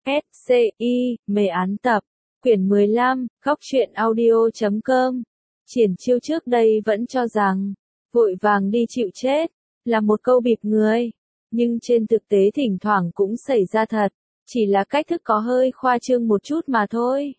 SCI, mê án tập, quyển 15, góc truyện audio.com. Triển Chiêu trước đây vẫn cho rằng, vội vàng đi chịu chết, là một câu bịp người. Nhưng trên thực tế thỉnh thoảng cũng xảy ra thật, chỉ là cách thức có hơi khoa trương một chút mà thôi.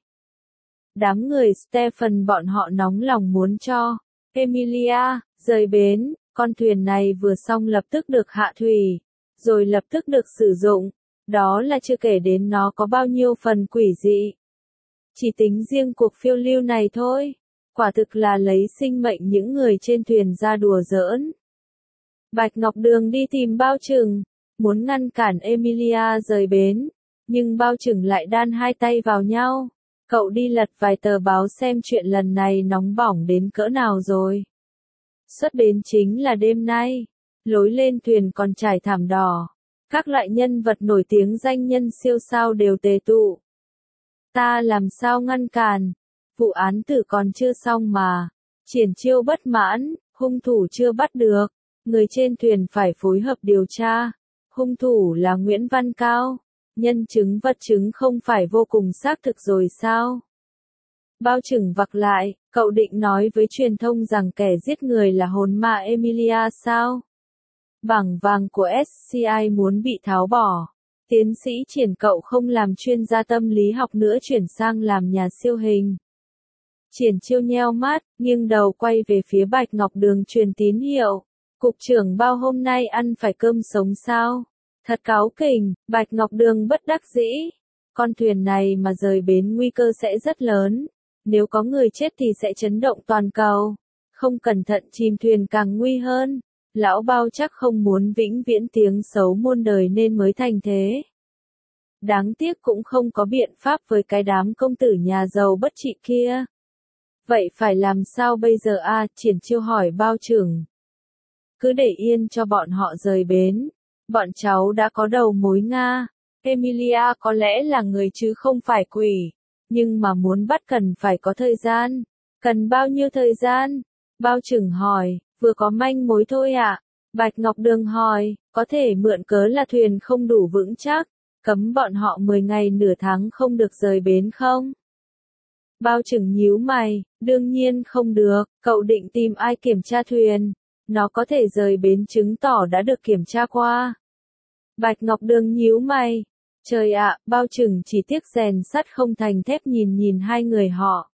Đám người Stephen bọn họ nóng lòng muốn cho Emilia rời bến, con thuyền này vừa xong lập tức được hạ thủy, rồi lập tức được sử dụng, đó là chưa kể đến nó có bao nhiêu phần quỷ dị. Chỉ tính riêng cuộc phiêu lưu này thôi, quả thực là lấy sinh mệnh những người trên thuyền ra đùa giỡn. Bạch Ngọc Đường đi tìm Bao Trừng, muốn ngăn cản Emilia rời bến, nhưng Bao Trừng lại đan hai tay vào nhau. Cậu đi lật vài tờ báo xem chuyện lần này nóng bỏng đến cỡ nào rồi. Xuất bến chính là đêm nay, lối lên thuyền còn trải thảm đỏ. Các loại nhân vật nổi tiếng danh nhân siêu sao đều tề tụ. Ta làm sao ngăn cản? Vụ án tử còn chưa xong mà. Triển Chiêu bất mãn, hung thủ chưa bắt được. Người trên thuyền phải phối hợp điều tra. Hung thủ là Nguyễn Văn Cao. Nhân chứng vật chứng không phải vô cùng xác thực rồi sao? Bao Trừng vặc lại, cậu định nói với truyền thông rằng kẻ giết người là hồn ma Emilia sao? Bảng vàng của SCI muốn bị tháo bỏ. Tiến sĩ Triển cậu không làm chuyên gia tâm lý học nữa chuyển sang làm nhà siêu hình. Triển Chiêu nheo mắt, nghiêng đầu quay về phía Bạch Ngọc Đường truyền tín hiệu. Cục trưởng Bao hôm nay ăn phải cơm sống sao? Thật cáu kỉnh, Bạch Ngọc Đường bất đắc dĩ. Con thuyền này mà rời bến nguy cơ sẽ rất lớn. Nếu có người chết thì sẽ chấn động toàn cầu. Không cẩn thận chìm thuyền càng nguy hơn. Lão Bao chắc không muốn vĩnh viễn tiếng xấu muôn đời nên mới thành thế. Đáng tiếc cũng không có biện pháp với cái đám công tử nhà giàu bất trị kia. Vậy phải làm sao bây giờ a? Triển Chiêu hỏi Bao Trừng. Cứ để yên cho bọn họ rời bến. Bọn cháu đã có đầu mối Nga. Emilia có lẽ là người chứ không phải quỷ. Nhưng mà muốn bắt cần phải có thời gian. Cần bao nhiêu thời gian? Bao Trừng hỏi, vừa có manh mối thôi ạ. Bạch Ngọc Đường hỏi, có thể mượn cớ là thuyền không đủ vững chắc. Cấm bọn họ 10 ngày nửa tháng không được rời bến không? Bao Trừng nhíu mày, đương nhiên không được, cậu định tìm ai kiểm tra thuyền? Nó có thể rời bến chứng tỏ đã được kiểm tra qua. Bạch Ngọc Đường nhíu mày. Trời ạ, Bao Trừng chỉ tiếc rèn sắt không thành thép nhìn hai người họ.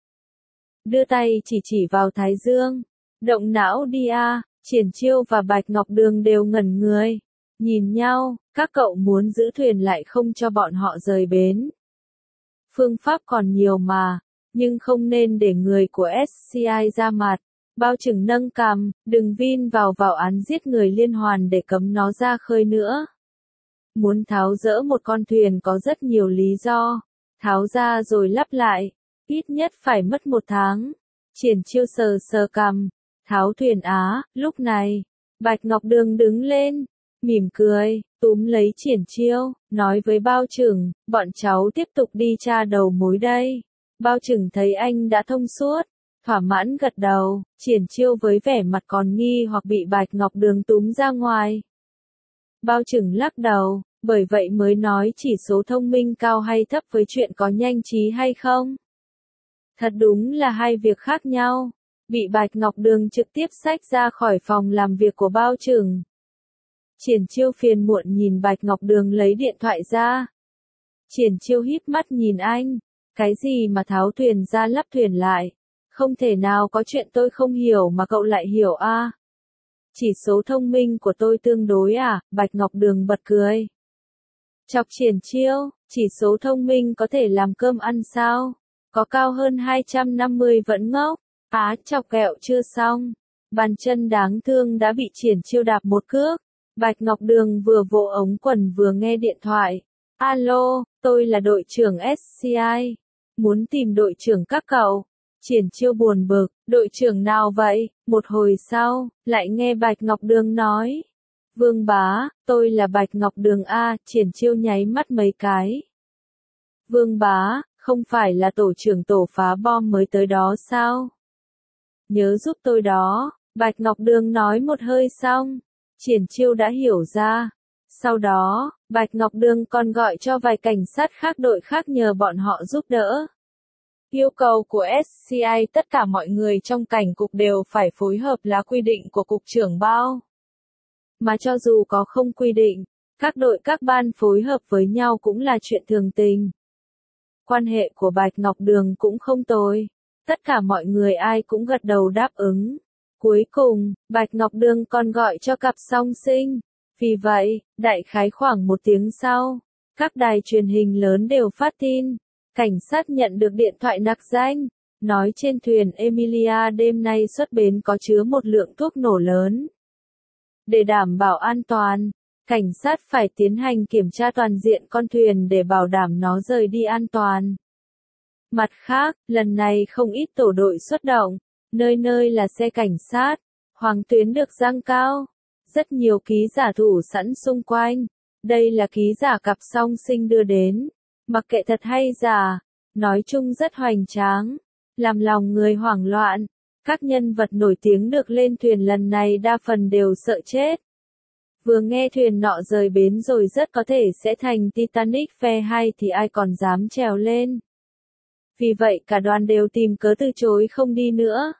Đưa tay chỉ vào Thái Dương. Động não đi a. Triển Chiêu và Bạch Ngọc Đường đều ngẩn người. Nhìn nhau, các cậu muốn giữ thuyền lại không cho bọn họ rời bến. Phương pháp còn nhiều mà, nhưng không nên để người của SCI ra mặt. Bao Trừng nâng cằm, đừng vin vào án giết người liên hoàn để cấm nó ra khơi nữa. Muốn tháo dỡ một con thuyền có rất nhiều lý do. Tháo ra rồi lắp lại. Ít nhất phải mất 1 tháng. Triển Chiêu sờ cằm. Tháo thuyền á, lúc này. Bạch Ngọc Đường đứng lên. Mỉm cười, túm lấy Triển Chiêu, nói với Bao Trừng, bọn cháu tiếp tục đi tra đầu mối đây. Bao Trừng thấy anh đã thông suốt. Thỏa mãn gật đầu, Triển Chiêu với vẻ mặt còn nghi hoặc bị Bạch Ngọc Đường túm ra ngoài. Bao Trừng lắc đầu, bởi vậy mới nói chỉ số thông minh cao hay thấp với chuyện có nhanh trí hay không. Thật đúng là hai việc khác nhau. Bị Bạch Ngọc Đường trực tiếp xách ra khỏi phòng làm việc của Bao Trừng. Triển Chiêu phiền muộn nhìn Bạch Ngọc Đường lấy điện thoại ra. Triển Chiêu híp mắt nhìn anh. Cái gì mà tháo thuyền ra lắp thuyền lại? Không thể nào có chuyện tôi không hiểu mà cậu lại hiểu a. Chỉ số thông minh của tôi tương đối à? Bạch Ngọc Đường bật cười. Chọc Triển Chiêu, chỉ số thông minh có thể làm cơm ăn sao? Có cao hơn 250 vẫn ngốc. Chọc kẹo chưa xong. Bàn chân đáng thương đã bị Triển Chiêu đạp một cước. Bạch Ngọc Đường vừa vỗ ống quần vừa nghe điện thoại. Alo, tôi là đội trưởng SCI. Muốn tìm đội trưởng các cậu. Triển Chiêu buồn bực, đội trưởng nào vậy? Một hồi sau, lại nghe Bạch Ngọc Đường nói. Vương bá, tôi là Bạch Ngọc Đường a. Triển Chiêu nháy mắt mấy cái. Vương bá, không phải là tổ trưởng tổ phá bom mới tới đó sao? Nhớ giúp tôi đó. Bạch Ngọc Đường nói một hơi xong. Triển Chiêu đã hiểu ra. Sau đó, Bạch Ngọc Đường còn gọi cho vài cảnh sát khác đội khác nhờ bọn họ giúp đỡ. Yêu cầu của SCI tất cả mọi người trong cảnh cục đều phải phối hợp là quy định của cục trưởng bao. Mà cho dù có không quy định, các đội các ban phối hợp với nhau cũng là chuyện thường tình. Quan hệ của Bạch Ngọc Đường cũng không tồi. Tất cả mọi người ai cũng gật đầu đáp ứng. Cuối cùng, Bạch Ngọc Đường còn gọi cho cặp song sinh. Vì vậy, đại khái khoảng 1 tiếng sau, các đài truyền hình lớn đều phát tin. Cảnh sát nhận được điện thoại nặc danh, nói trên thuyền Emilia đêm nay xuất bến có chứa một lượng thuốc nổ lớn. Để đảm bảo an toàn, cảnh sát phải tiến hành kiểm tra toàn diện con thuyền để bảo đảm nó rời đi an toàn. Mặt khác, lần này không ít tổ đội xuất động, nơi nơi là xe cảnh sát, hoàng tuyến được dang cao, rất nhiều ký giả thủ sẵn xung quanh. Đây là ký giả cặp song sinh đưa đến, mặc kệ thật hay giả, nói chung rất hoành tráng, làm lòng người hoảng loạn. Các nhân vật nổi tiếng được lên thuyền lần này đa phần đều sợ chết. Vừa nghe thuyền nọ rời bến rồi rất có thể sẽ thành Titanic phe 2 thì ai còn dám trèo lên. Vì vậy cả đoàn đều tìm cớ từ chối không đi nữa.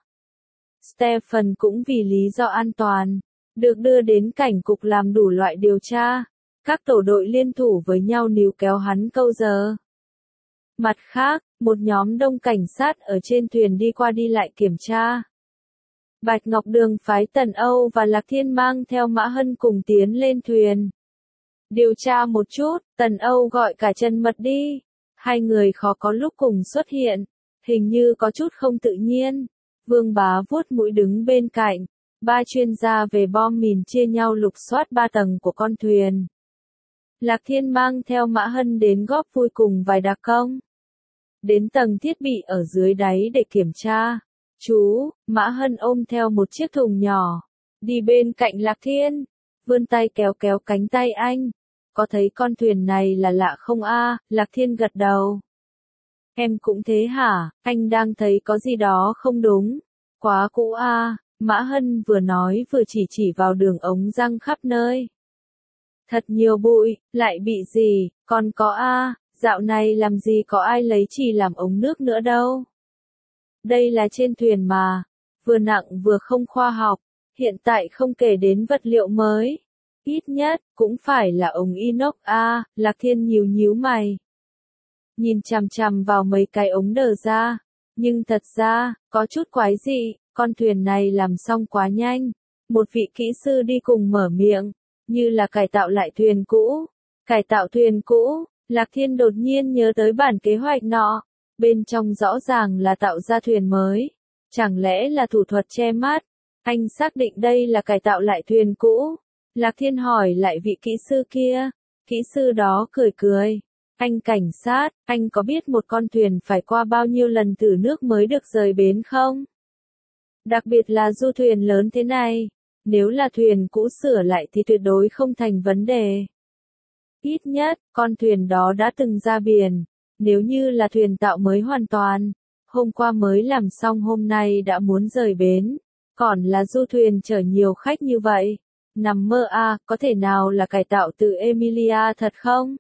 Stephen cũng vì lý do an toàn, được đưa đến cảnh cục làm đủ loại điều tra. Các tổ đội liên thủ với nhau níu kéo hắn câu giờ. Mặt khác, một nhóm đông cảnh sát ở trên thuyền đi qua đi lại kiểm tra. Bạch Ngọc Đường phái Tần Âu và Lạc Thiên mang theo Mã Hân cùng tiến lên thuyền. Điều tra một chút, Tần Âu gọi cả Trần Mật đi. Hai người khó có lúc cùng xuất hiện, hình như có chút không tự nhiên. Vương Bá vuốt mũi đứng bên cạnh. 3 chuyên gia về bom mìn chia nhau lục soát 3 tầng của con thuyền. Lạc Thiên mang theo Mã Hân đến góp vui cùng vài đặc công. Đến tầng thiết bị ở dưới đáy để kiểm tra. Chú, Mã Hân ôm theo một chiếc thùng nhỏ. Đi bên cạnh Lạc Thiên. Vươn tay kéo kéo cánh tay anh. Có thấy con thuyền này là lạ không a? Lạc Thiên gật đầu. Em cũng thế hả? Anh đang thấy có gì đó không đúng. Quá cũ a. Mã Hân vừa nói vừa chỉ vào đường ống răng khắp nơi. Thật nhiều bụi, lại bị gì, còn có dạo này làm gì có ai lấy chì làm ống nước nữa đâu. Đây là trên thuyền mà, vừa nặng vừa không khoa học, hiện tại không kể đến vật liệu mới. Ít nhất, cũng phải là ống inox Lạc Thiên nhíu mày. Nhìn chằm chằm vào mấy cái ống đờ ra, nhưng thật ra, có chút quái dị, con thuyền này làm xong quá nhanh. Một vị kỹ sư đi cùng mở miệng, như là cải tạo lại thuyền cũ. Cải tạo thuyền cũ, Lạc Thiên đột nhiên nhớ tới bản kế hoạch nọ. Bên trong rõ ràng là tạo ra thuyền mới. Chẳng lẽ là thủ thuật che mắt? Anh xác định đây là cải tạo lại thuyền cũ. Lạc Thiên hỏi lại vị kỹ sư kia. Kỹ sư đó cười. Anh cảnh sát, anh có biết một con thuyền phải qua bao nhiêu lần thử nước mới được rời bến không? Đặc biệt là du thuyền lớn thế này. Nếu là thuyền cũ sửa lại thì tuyệt đối không thành vấn đề. Ít nhất, con thuyền đó đã từng ra biển. Nếu như là thuyền tạo mới hoàn toàn, hôm qua mới làm xong hôm nay đã muốn rời bến. Còn là du thuyền chở nhiều khách như vậy. Nằm mơ có thể nào là cải tạo từ Emilia thật không?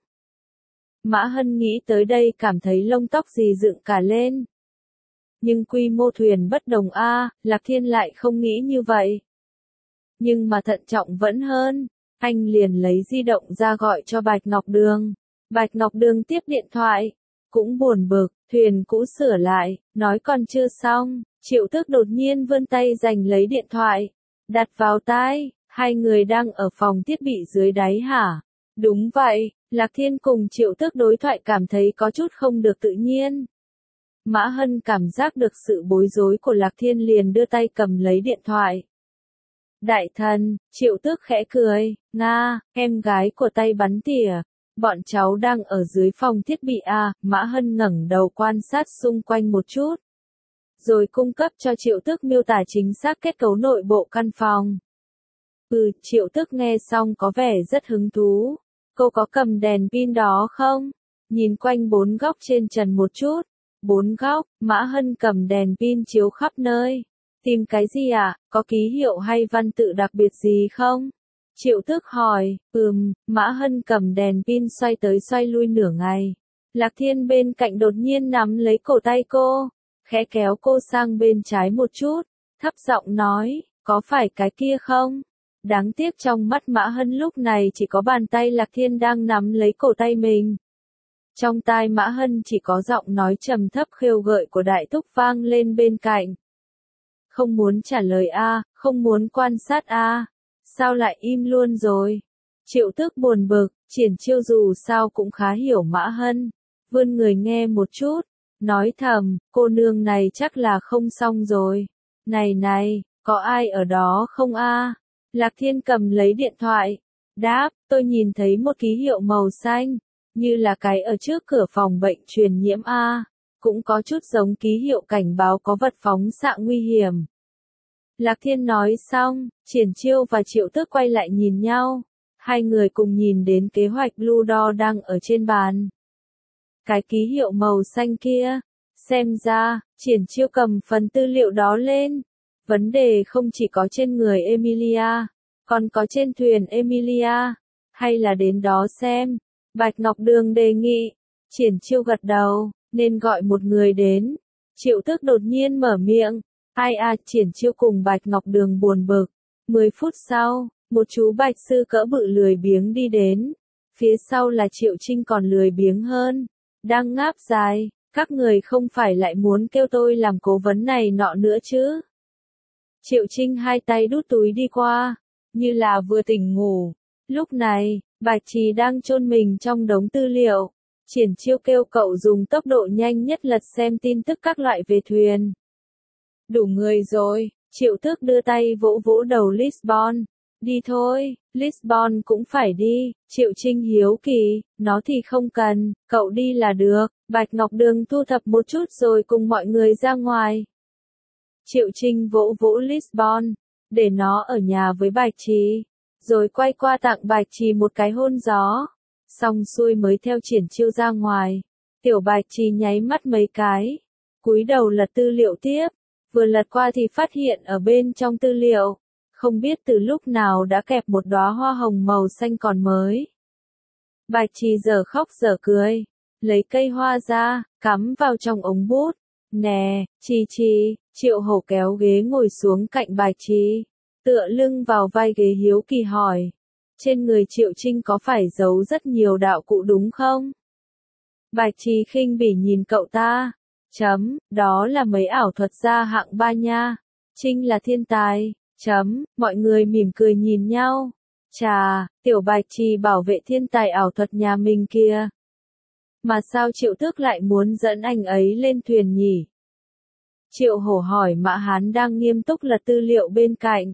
Mã Hân nghĩ tới đây cảm thấy lông tóc gì dựng cả lên. Nhưng quy mô thuyền bất đồng Lạc Thiên lại không nghĩ như vậy. Nhưng mà thận trọng vẫn hơn, anh liền lấy di động ra gọi cho Bạch Ngọc Đường. Bạch Ngọc Đường tiếp điện thoại, cũng buồn bực, thuyền cũ sửa lại, nói còn chưa xong, Triệu Tước đột nhiên vươn tay giành lấy điện thoại, đặt vào tai, hai người đang ở phòng thiết bị dưới đáy hả? Đúng vậy, Lạc Thiên cùng Triệu Tước đối thoại cảm thấy có chút không được tự nhiên. Mã Hân cảm giác được sự bối rối của Lạc Thiên liền đưa tay cầm lấy điện thoại. Đại thần, Triệu Tước khẽ cười, Nga, em gái của tay bắn tỉa. Bọn cháu đang ở dưới phòng thiết bị Mã Hân ngẩng đầu quan sát xung quanh một chút. Rồi cung cấp cho Triệu Tước miêu tả chính xác kết cấu nội bộ căn phòng. Triệu Tước nghe xong có vẻ rất hứng thú. Cô có cầm đèn pin đó không? Nhìn quanh 4 góc trên trần một chút. 4 góc, Mã Hân cầm đèn pin chiếu khắp nơi. Tìm cái gì có ký hiệu hay văn tự đặc biệt gì không? Triệu Tước hỏi, Mã Hân cầm đèn pin xoay tới xoay lui nửa ngày. Lạc Thiên bên cạnh đột nhiên nắm lấy cổ tay cô, khẽ kéo cô sang bên trái một chút, thấp giọng nói, có phải cái kia không? Đáng tiếc trong mắt Mã Hân lúc này chỉ có bàn tay Lạc Thiên đang nắm lấy cổ tay mình. Trong tai Mã Hân chỉ có giọng nói trầm thấp khêu gợi của Đại Thúc vang lên bên cạnh. Không muốn trả lời a, không muốn quan sát a, sao lại im luôn rồi? Triệu Tước buồn bực, Triển Chiêu dù sao cũng khá hiểu Mã Hân, vươn người nghe một chút, nói thầm, cô nương này chắc là không xong rồi. Này, có ai ở đó không a? Lạc Thiên cầm lấy điện thoại, đáp, tôi nhìn thấy một ký hiệu màu xanh, như là cái ở trước cửa phòng bệnh truyền nhiễm a, cũng có chút giống ký hiệu cảnh báo có vật phóng xạ nguy hiểm. Lạc Thiên nói xong, Triển Chiêu và Triệu Tước quay lại nhìn nhau, hai người cùng nhìn đến kế hoạch Blue Door đang ở trên bàn. Cái ký hiệu màu xanh kia, xem ra, Triển Chiêu cầm phần tư liệu đó lên. Vấn đề không chỉ có trên người Emilia, còn có trên thuyền Emilia, hay là đến đó xem. Bạch Ngọc Đường đề nghị. Triển Chiêu gật đầu, nên gọi một người đến. Triệu Tước đột nhiên mở miệng. Ai à, Triển Chiêu cùng Bạch Ngọc Đường buồn bực. 10 phút sau, một chú bạch sư cỡ bự lười biếng đi đến. Phía sau là Triệu Trinh còn lười biếng hơn. Đang ngáp dài, các người không phải lại muốn kêu tôi làm cố vấn này nọ nữa chứ? Triệu Trinh hai tay đút túi đi qua, như là vừa tỉnh ngủ. Lúc này, Bạch Trì đang chôn mình trong đống tư liệu. Triển Chiêu kêu cậu dùng tốc độ nhanh nhất lật xem tin tức các loại về thuyền. Đủ người rồi, Triệu Tước đưa tay vỗ vỗ đầu Lisbon. Đi thôi, Lisbon cũng phải đi. Triệu Trinh hiếu kỳ, nó thì không cần, cậu đi là được. Bạch Ngọc Đường thu thập một chút rồi cùng mọi người ra ngoài. Triệu Trinh vỗ vỗ Lisbon, để nó ở nhà với Bạch Trì, rồi quay qua tặng Bạch Trì một cái hôn gió. Xong xuôi mới theo Triển Chiêu ra ngoài. Tiểu Bạch Trì nháy mắt mấy cái, cúi đầu lật tư liệu tiếp, vừa lật qua thì phát hiện ở bên trong tư liệu, không biết từ lúc nào đã kẹp một đóa hoa hồng màu xanh còn mới. Bạch Trì giờ khóc giờ cười, lấy cây hoa ra, cắm vào trong ống bút. Nè, Trì, Triệu Hổ kéo ghế ngồi xuống cạnh Bạch Trì, tựa lưng vào vai ghế hiếu kỳ hỏi. Trên người Triệu Trinh có phải giấu rất nhiều đạo cụ đúng không? Bạch Trì khinh bỉ nhìn cậu ta. Đó là mấy ảo thuật gia hạng 3 nha. Trinh là thiên tài. Mọi người mỉm cười nhìn nhau. Chà, tiểu Bạch Trì bảo vệ thiên tài ảo thuật nhà mình kia. Mà sao Triệu Tước lại muốn dẫn anh ấy lên thuyền nhỉ? Triệu Hổ hỏi Mã Hán đang nghiêm túc lật tư liệu bên cạnh.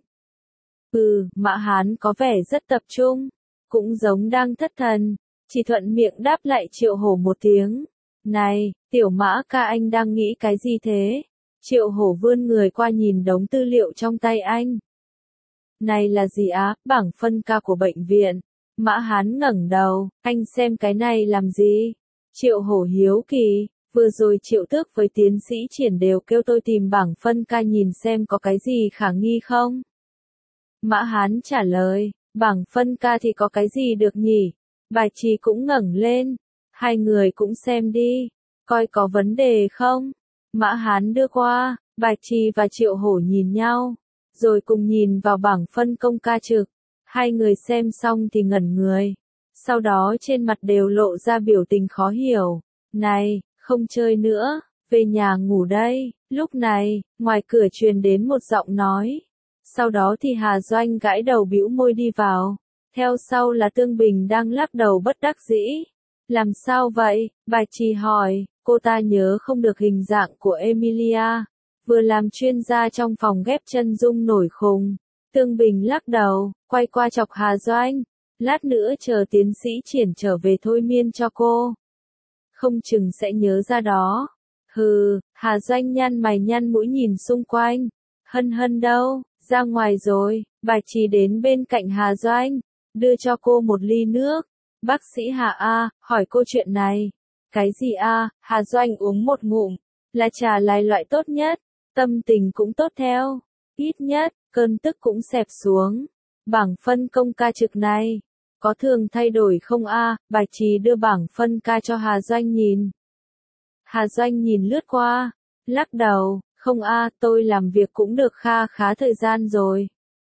Mã Hán có vẻ rất tập trung, cũng giống đang thất thần, chỉ thuận miệng đáp lại Triệu Hổ một tiếng. Này, tiểu Mã ca, anh đang nghĩ cái gì thế? Triệu Hổ vươn người qua nhìn đống tư liệu trong tay anh. Này là gì á? Bảng phân ca của bệnh viện. Mã Hán ngẩng đầu, anh xem cái này làm gì? Triệu Hổ hiếu kỳ, vừa rồi Triệu Tước với tiến sĩ Triển đều kêu tôi tìm bảng phân ca nhìn xem có cái gì khả nghi không? Mã Hán trả lời, bảng phân ca thì có cái gì được nhỉ? Bạch Trì cũng ngẩng lên, hai người cũng xem đi, coi có vấn đề không? Mã Hán đưa qua, Bạch Trì và Triệu Hổ nhìn nhau, rồi cùng nhìn vào bảng phân công ca trực. Hai người xem xong thì ngẩn người, sau đó trên mặt đều lộ ra biểu tình khó hiểu. Này, không chơi nữa, về nhà ngủ đây. Lúc này, ngoài cửa truyền đến một giọng nói. Sau đó thì Hà Doanh gãi đầu bĩu môi đi vào. Theo sau là Tương Bình đang lắc đầu bất đắc dĩ. Làm sao vậy? Bạch Trì hỏi, cô ta nhớ không được hình dạng của Emilia. Vừa làm chuyên gia trong phòng ghép chân dung nổi khùng. Tương Bình lắc đầu, quay qua chọc Hà Doanh. Lát nữa chờ tiến sĩ Triển trở về thôi miên cho cô. Không chừng sẽ nhớ ra đó. Hà Doanh nhăn mày nhăn mũi nhìn xung quanh. Hân đâu, ra ngoài rồi. Bạch Trì đến bên cạnh Hà Doanh, đưa cho cô một ly nước. Bác sĩ Hà A, hỏi cô chuyện này. Cái gì a? Hà Doanh uống một ngụm. Là trà lai loại tốt nhất, tâm tình cũng tốt theo. Ít nhất, cơn tức cũng xẹp xuống. Bảng phân công ca trực này, có thường thay đổi không a? Bạch Trì đưa bảng phân ca cho Hà Doanh nhìn. Hà Doanh nhìn lướt qua, lắc đầu, không a, tôi làm việc cũng được kha khá thời gian rồi.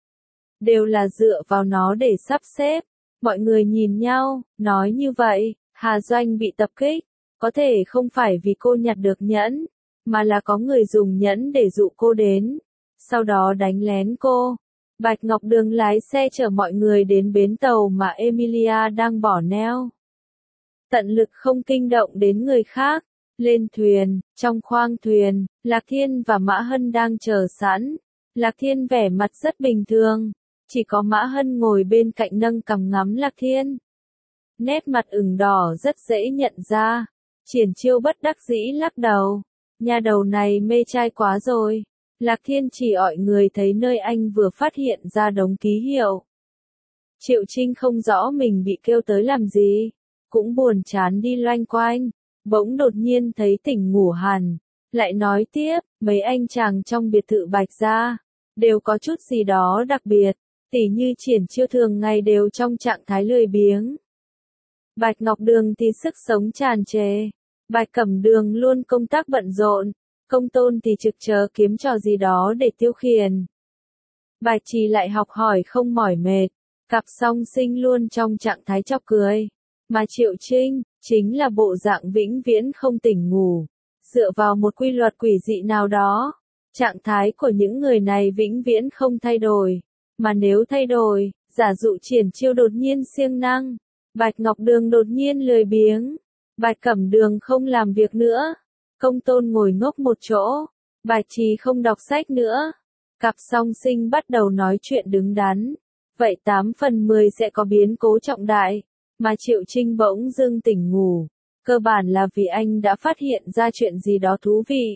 Đều là dựa vào nó để sắp xếp. Mọi người nhìn nhau, nói như vậy, Hà Doanh bị tập kích. Có thể không phải vì cô nhặt được nhẫn, mà là có người dùng nhẫn để dụ cô đến, sau đó đánh lén cô. Bạch Ngọc Đường lái xe chở mọi người đến bến tàu mà Emilia đang bỏ neo. Tận lực không kinh động đến người khác. Lên thuyền, trong khoang thuyền, Lạc Thiên và Mã Hân đang chờ sẵn. Lạc Thiên vẻ mặt rất bình thường, chỉ có Mã Hân ngồi bên cạnh nâng cằm ngắm Lạc Thiên. Nét mặt ửng đỏ rất dễ nhận ra. Triển Chiêu bất đắc dĩ lắc đầu. Nhà đầu này mê trai quá rồi. Lạc Thiên chỉ ọi người thấy nơi anh vừa phát hiện ra đống ký hiệu. Triệu Trinh không rõ mình bị kêu tới làm gì, cũng buồn chán đi loanh quanh, bỗng đột nhiên thấy tỉnh ngủ hẳn, lại nói tiếp, mấy anh chàng trong biệt thự Bạch gia đều có chút gì đó đặc biệt, tỉ như Triển Chiêu thường ngày đều trong trạng thái lười biếng. Bạch Ngọc Đường thì sức sống tràn trề, Bạch Cẩm Đường luôn công tác bận rộn, Công Tôn thì trực chờ kiếm trò gì đó để tiêu khiển. Bạch Trì lại học hỏi không mỏi mệt, cặp song sinh luôn trong trạng thái chọc cười, mà Triệu Trinh chính là bộ dạng vĩnh viễn không tỉnh ngủ, dựa vào một quy luật quỷ dị nào đó. Trạng thái của những người này vĩnh viễn không thay đổi, mà nếu thay đổi, giả dụ Triển Chiêu đột nhiên siêng năng, Bạch Ngọc Đường đột nhiên lười biếng, Bạch Cẩm Đường không làm việc nữa, Công Tôn ngồi ngốc một chỗ, Bạch Trì không đọc sách nữa. Cặp song sinh bắt đầu nói chuyện đứng đắn. Vậy 8 phần 10 sẽ có biến cố trọng đại, mà Triệu Trinh bỗng dưng tỉnh ngủ. Cơ bản là vì anh đã phát hiện ra chuyện gì đó thú vị.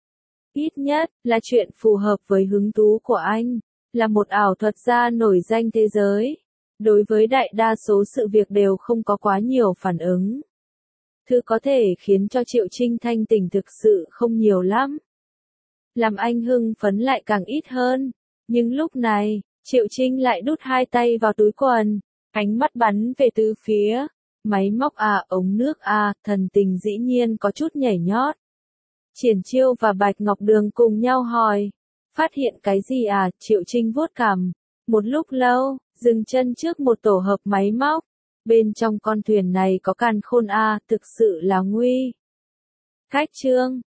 Ít nhất là chuyện phù hợp với hứng thú của anh, là một ảo thuật gia nổi danh thế giới. Đối với đại đa số sự việc đều không có quá nhiều phản ứng. Thứ có thể khiến cho Triệu Trinh thanh tỉnh thực sự không nhiều lắm. Làm anh hưng phấn lại càng ít hơn. Nhưng lúc này, Triệu Trinh lại đút hai tay vào túi quần, ánh mắt bắn về tứ phía. Máy móc à, ống nước à, thần tình dĩ nhiên có chút nhảy nhót. Triển Chiêu và Bạch Ngọc Đường cùng nhau hỏi. Phát hiện cái gì à, Triệu Trinh vuốt cằm. Một lúc lâu, dừng chân trước một tổ hợp máy móc. Bên trong con thuyền này có càn khôn a, thực sự là nguy. Khách trương,